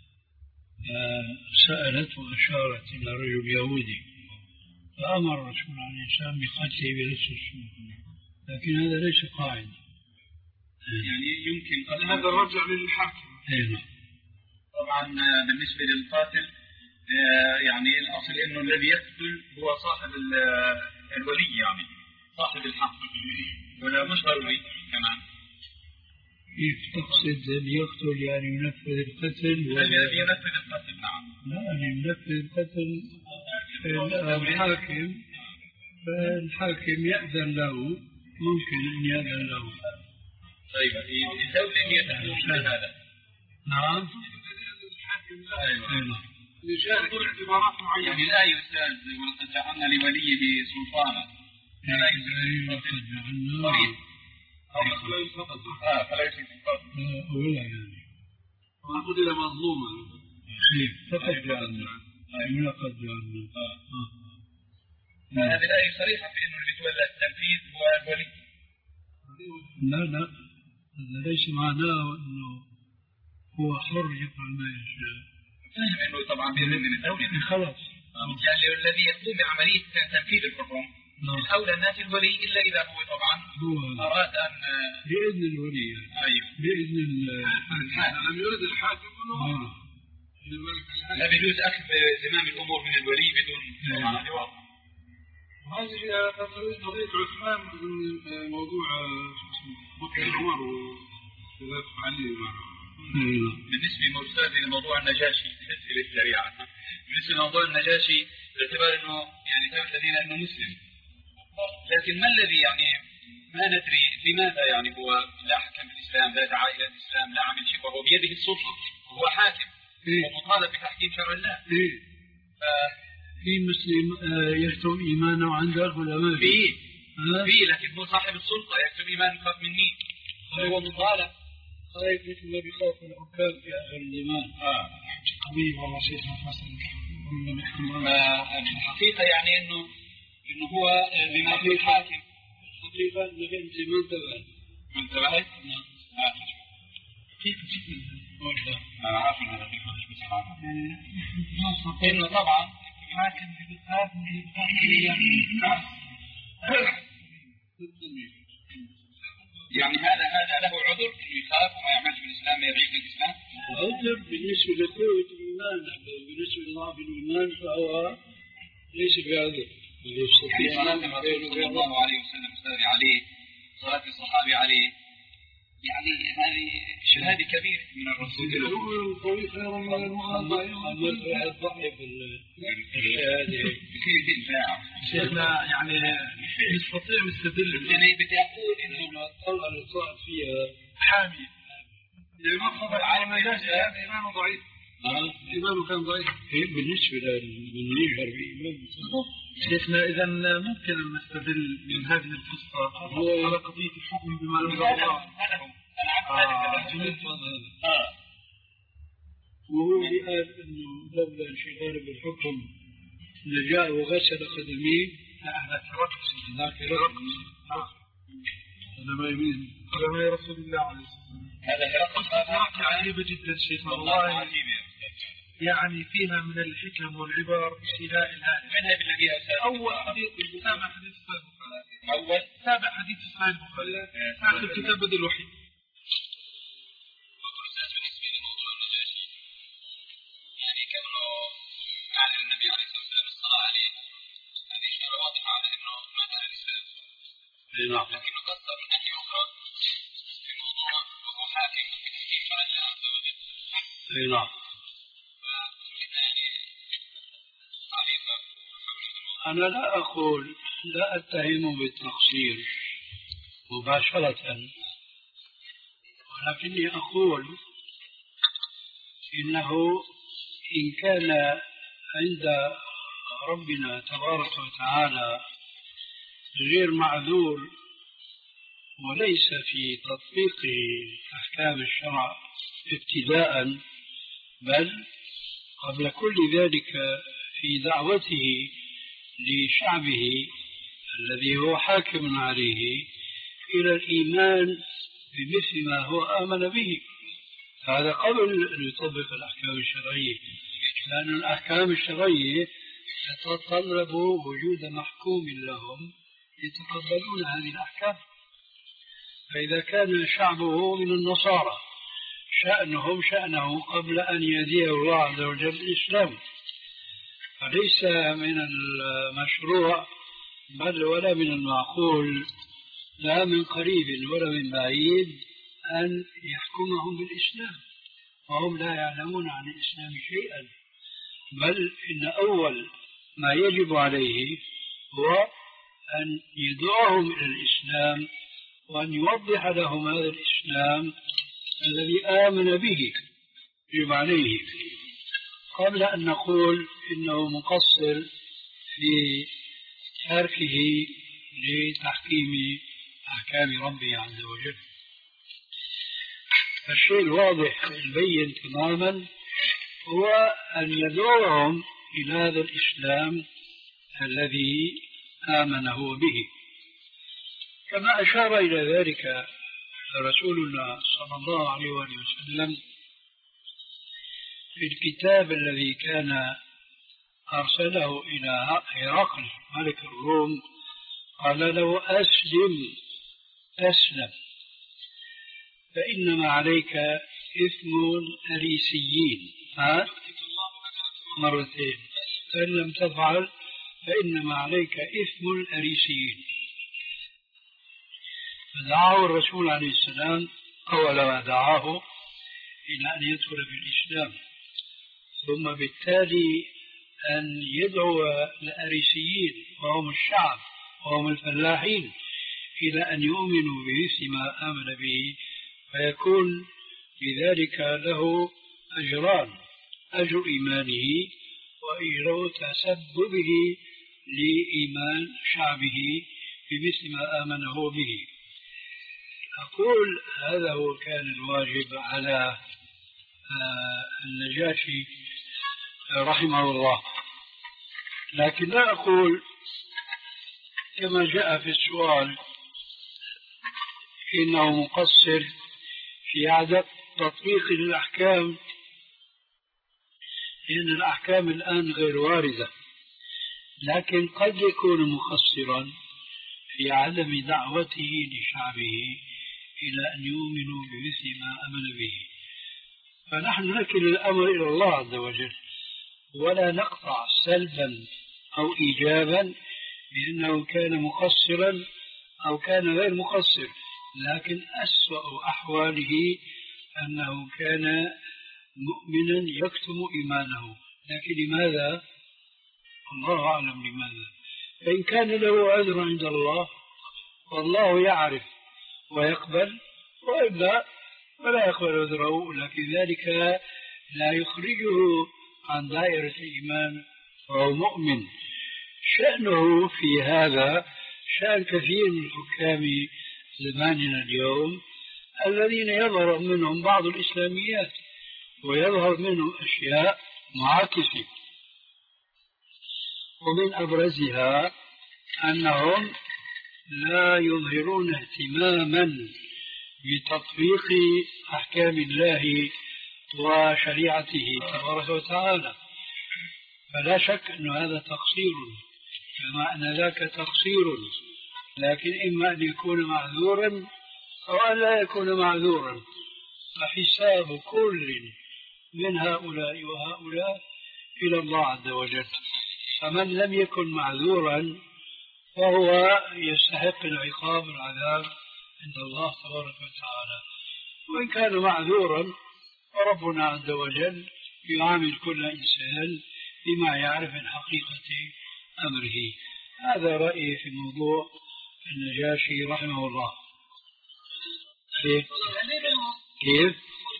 سألت وأشارت إلى رجل يهودي فأمر الرسول عليه السلام بقتله بنفس السوء، لكن هذا ليس قاعدة. يعني يمكن قتل هذا الرجع للحاكم. أيوة. طبعا بالنسبة للقاتل يعني الأصل إنه الذي يقتل هو صاحب الولي، يعني صاحب الحق، ولا مش ضروري كمان. كيف تقصد أن يقتل يعني ينفذ القتل؟ الذي ينفذ القتل. نعم. لا يعني ينفذ القتل الحاكم، فالحاكم يأذن له، ممكن أن يأذن له. طيب في الدولة هي تحدث هذا. نعم. أيوة. لجارك اعتبارات معينة. يعني لا يستاذ ولقد جعلنا لوليه سلطانا. لا يستاذ ولقد جعلنا فلا يسقط. آه فلا يسقط. ولا يعني. ونقول إلى مظلومة. فقد جعلنا. ولقد جعلنا. هذه الآية صريحة في إنه اللي يتولى التنفيذ هو الولي. لا لا، هذا ليس معناه إنه هو حر يفعل ما يشاء. فاهم إنه طبعا بيرد من الدولة. خلاص. يعني الذي يقوم بعملية تنفيذ الحكم أولى الناس الولي، إلا إذا هو طبعا هو أراد أن بإذن الولي. أيوه. بإذن الحاكم. لم يرد الحاكم أيوه. لا يجوز أخذ زمام الأمور من الولي بدون طبعا جواب. وهذه قضية عثمان من موضوع بكر عمر وكذلك علي معه. بالنسبة لمرسال لموضوع النجاشي في السريعة، بالنسبة لموضوع النجاشي باعتبار أنه يعني ثبت لنا أنه مسلم، لكن ما الذي يعني ما ندري لماذا يعني هو لا حكم الإسلام، لا دعا إلى الإسلام، لا عمل شيء، وهو بيده السلطة وهو حاكم ومطالب بتحكيم شرع الله. في مسلم يكتب إيمانه عند العلماء؟ في في لكن هو صاحب السلطة يكتب إيمان يخاف من مين؟ هو مطالب. طيب مثل ما بيخاف الحكام في آخر الزمان. آه. قوي والله شيخنا فاصل. الحقيقة يعني إنه إنه هو بما في الحاكم. الحقيقة إنك أنت ما انتبهت. ما انتبهت؟ نعم. كيف كيف؟ أنا عارف إن هذا كيف مش بصراحة. إنه طبعا حاكم بخاف من يعني هذا هذا له عذر إنه يخاف وما يعملش بالإسلام ما يبعيد الإسلام. عذر بالنسبة لقوة الإيمان، بالنسبة لضعف الإيمان فهو ليس بعذر. يعني صلاة الرسول صلى الله عليه وسلم صلى عليه صلاة الصحابة عليه يعني هذه شهادة كبيرة من الرسول له. قوي خير من المغالطة. أمرت على الضحية بالشهادة. شيخنا يعني نستطيع نستدل. يعني بدي أقول إنه الطلقة اللي طلعت فيها حامي. ينصب على مجاز هذا إيمانه ضعيف. إيمانه كان ضعيف. بالنسبة لمن يجهر بإيمانه. شيخنا إذا ممكن أن نستدل من هذه القصة على قضية الحكم بما أنزل الله. وهو قال إنه لولا انشغال بالحكم لجاء وغسل قدميه. لا هذا رقص. ذاك رقص. هذا ما يمين. هذا ما رسول الله عليه الصلاة والسلام. هذا رقص عجيبة جدا شيخنا والله. يعني فيها من الحكم والعبر اشتهاء الهادف. من هي بالذي أول حديث سابع حديث صحيح البخاري. أول سابع حديث صحيح البخاري. آخر كتاب بدء الوحي. بالنسبة لموضوع النجاشي يعني كونه أعلن النبي عليه الصلاة والسلام الصلاة عليه هذه إشارة واضحة على أنه مات على الإسلام. نعم. لكنه قصر من ناحية أخرى في موضوع وهو حاكم بتحكيم شرع الله عز وجل. نعم. أنا لا أقول لا أتهم بالتقصير مباشرة، ولكني أقول إنه إن كان عند ربنا تبارك وتعالى غير معذور وليس في تطبيق أحكام الشرع ابتداء، بل قبل كل ذلك في دعوته لشعبه الذي هو حاكم عليه إلى الإيمان بمثل ما هو آمن به، هذا قبل أن يطبق الأحكام الشرعية، لأن الأحكام الشرعية تتطلب وجود محكوم لهم يتقبلون هذه الأحكام. فإذا كان شعبه من النصارى شأنهم شأنه قبل أن يهديه الله عز وجل الإسلام، فليس من المشروع بل ولا من المعقول لا من قريب ولا من بعيد أن يحكمهم بالإسلام وهم لا يعلمون عن الإسلام شيئا، بل إن أول ما يجب عليه هو أن يدعوهم إلى الإسلام وأن يوضح لهم هذا الإسلام الذي آمن به يجب عليه، قبل أن نقول إنه مقصر في تركه لتحكيم أحكام ربه عز وجل. الشيء الواضح البين تماما هو أن يدعوهم إلى هذا الإسلام الذي آمن هو به، كما أشار إلى ذلك رسولنا صلى الله عليه وسلم في الكتاب الذي كان أرسله إلى هرقل ملك الروم، قال له أسلم تسلم فإنما عليك إثم الأريسيين، ها مرتين، فإن لم تفعل فإنما عليك إثم الأريسيين. فدعاه الرسول عليه السلام أول ما دعاه إلى أن يدخل في الإسلام، ثم بالتالي أن يدعو الأريسيين وهم الشعب وهم الفلاحين إلى أن يؤمنوا بمثل ما آمن به، فيكون بذلك له أجران، أجر إيمانه وغير تسببه لإيمان شعبه بمثل ما آمن هو به. أقول هذا هو كان الواجب على النجاشي رحمه الله، لكن لا أقول كما جاء في السؤال إنه مقصر في عدم تطبيق الأحكام، لأن الأحكام الآن غير واردة، لكن قد يكون مقصرا في عدم دعوته لشعبه إلى أن يؤمنوا بمثل ما أمن به. فنحن نكل الأمر إلى الله عز وجل، ولا نقطع سلبا أو إيجابا بأنه كان مقصرا أو كان غير مقصر، لكن أسوأ أحواله أنه كان مؤمنا يكتم إيمانه. لكن لماذا؟ الله أعلم لماذا. فإن كان له عذر عند الله والله يعرف ويقبل، وإلا فلا يقبل عذره، لكن ذلك لا يخرجه عن دائرة الإيمان وهو مؤمن. شأنه في هذا شأن كثير من حكام زماننا اليوم الذين يظهر منهم بعض الإسلاميات ويظهر منهم أشياء معاكسة، ومن أبرزها أنهم لا يظهرون اهتماما بتطبيق أحكام الله وشريعته تبارك وتعالى. فلا شك أن هذا تقصير، كما أن ذاك تقصير، لكن إما أن يكون معذورا أو أن لا يكون معذورا، فحساب كل من هؤلاء وهؤلاء إلى الله عز وجل. فمن لم يكن معذورا فهو يستحق العقاب والعذاب عند الله تبارك وتعالى، وإن كان معذورا فربنا عز وجل يعامل كل إنسان بما يعرف من حقيقة أمره. هذا رأيي في موضوع النجاشي رحمه الله. كيف؟ كيف؟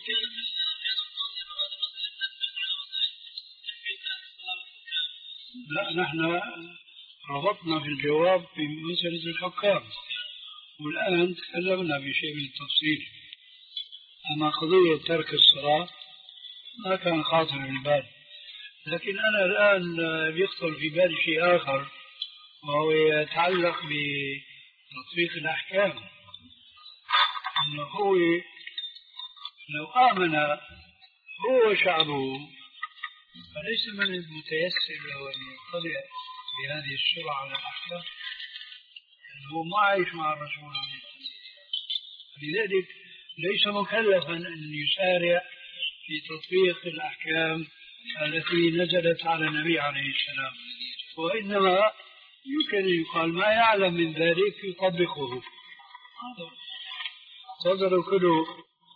لا، نحن ربطنا في الجواب بمسألة الحكام، والآن تكلمنا بشيء من التفصيل. أما قضية ترك الصلاة ما كان خاطر بالبال، لكن أنا الآن بيخطر في بالي شيء آخر، وهو يتعلق بتطبيق الأحكام. أنه هو لو آمن هو وشعبه فليس من المتيسر له أن يطلع بهذه السرعة على الأحكام، لأنه ما عايش مع الرسول عليه الصلاة والسلام، لذلك ليس مكلفا أن يسارع في تطبيق الأحكام التي نزلت على النبي عليه السلام، وإنما يمكن أن يقال ما يعلم من ذلك يطبقه. تفضلوا كله.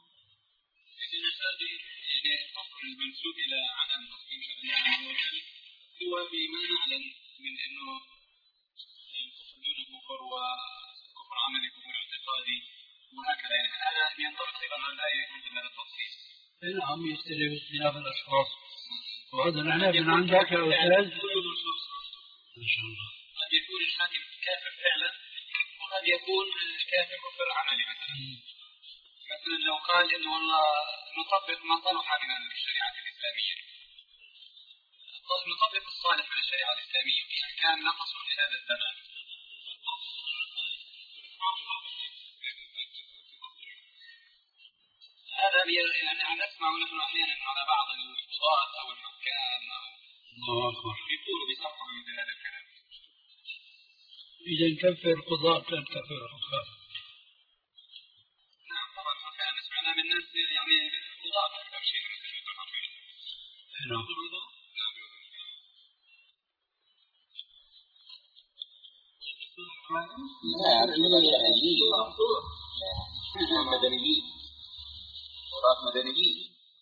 المنسوب إلى عدم تقييم شرع الله هو بما نعلم من أنه الكفر دون كفر وكفر عملي كفر اعتقادي وهكذا، يعني هذا ينطبق أيضا على الآية مثل هذا التفصيل. نعم، يختلف اختلاف الأشخاص، وهذا نحن من عندك يا أستاذ إن شاء الله. قد يكون الحاكم كافر فعلا، وقد يكون كافر كفر عملي مثلا. مثلا لو قال إنه والله نطبق ما صلح من الشريعة الإسلامية، نطبق الصالح من الشريعة الإسلامية في أحكام لا تصلح في هذا الزمان. هذا يعني نسمع نحن أحيانا على بعض القضاة أو الحكام يقولوا بصرفهم مثل هذا الكلام. إذا نكفر قضاة لا نكفر حكام. من الناس يعني قضاء أكثر شيء مثل ما تقول. نعم. لا، المدنيين المدنيين قضاة مدنيين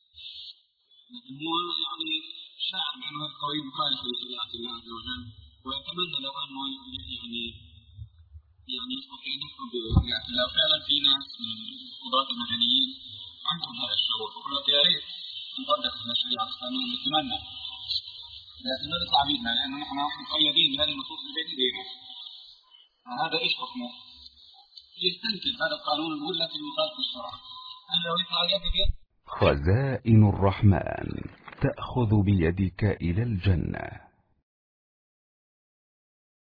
هو يعني شاعر بأنه القوي مخالف لشريعة الله عز وجل، ويتمنى لو أنه يعني يعني يستطيع أن يدخل بشريعة الله. فعلا في ناس من قضاة المدنيين عندهم هذا الشعور، ويقول لك يا ريت نطبق الشريعة الإسلامية، نتمنى لكن ما نطلع بيها لأنه نحن مقيدين بهذه النصوص الجديدة. هذا إيش حكمه؟ يستنكر هذا القانون يقول لك المخالف الشرع أنه يطلع يد. خزائن الرحمن تأخذ بيدك إلى الجنة.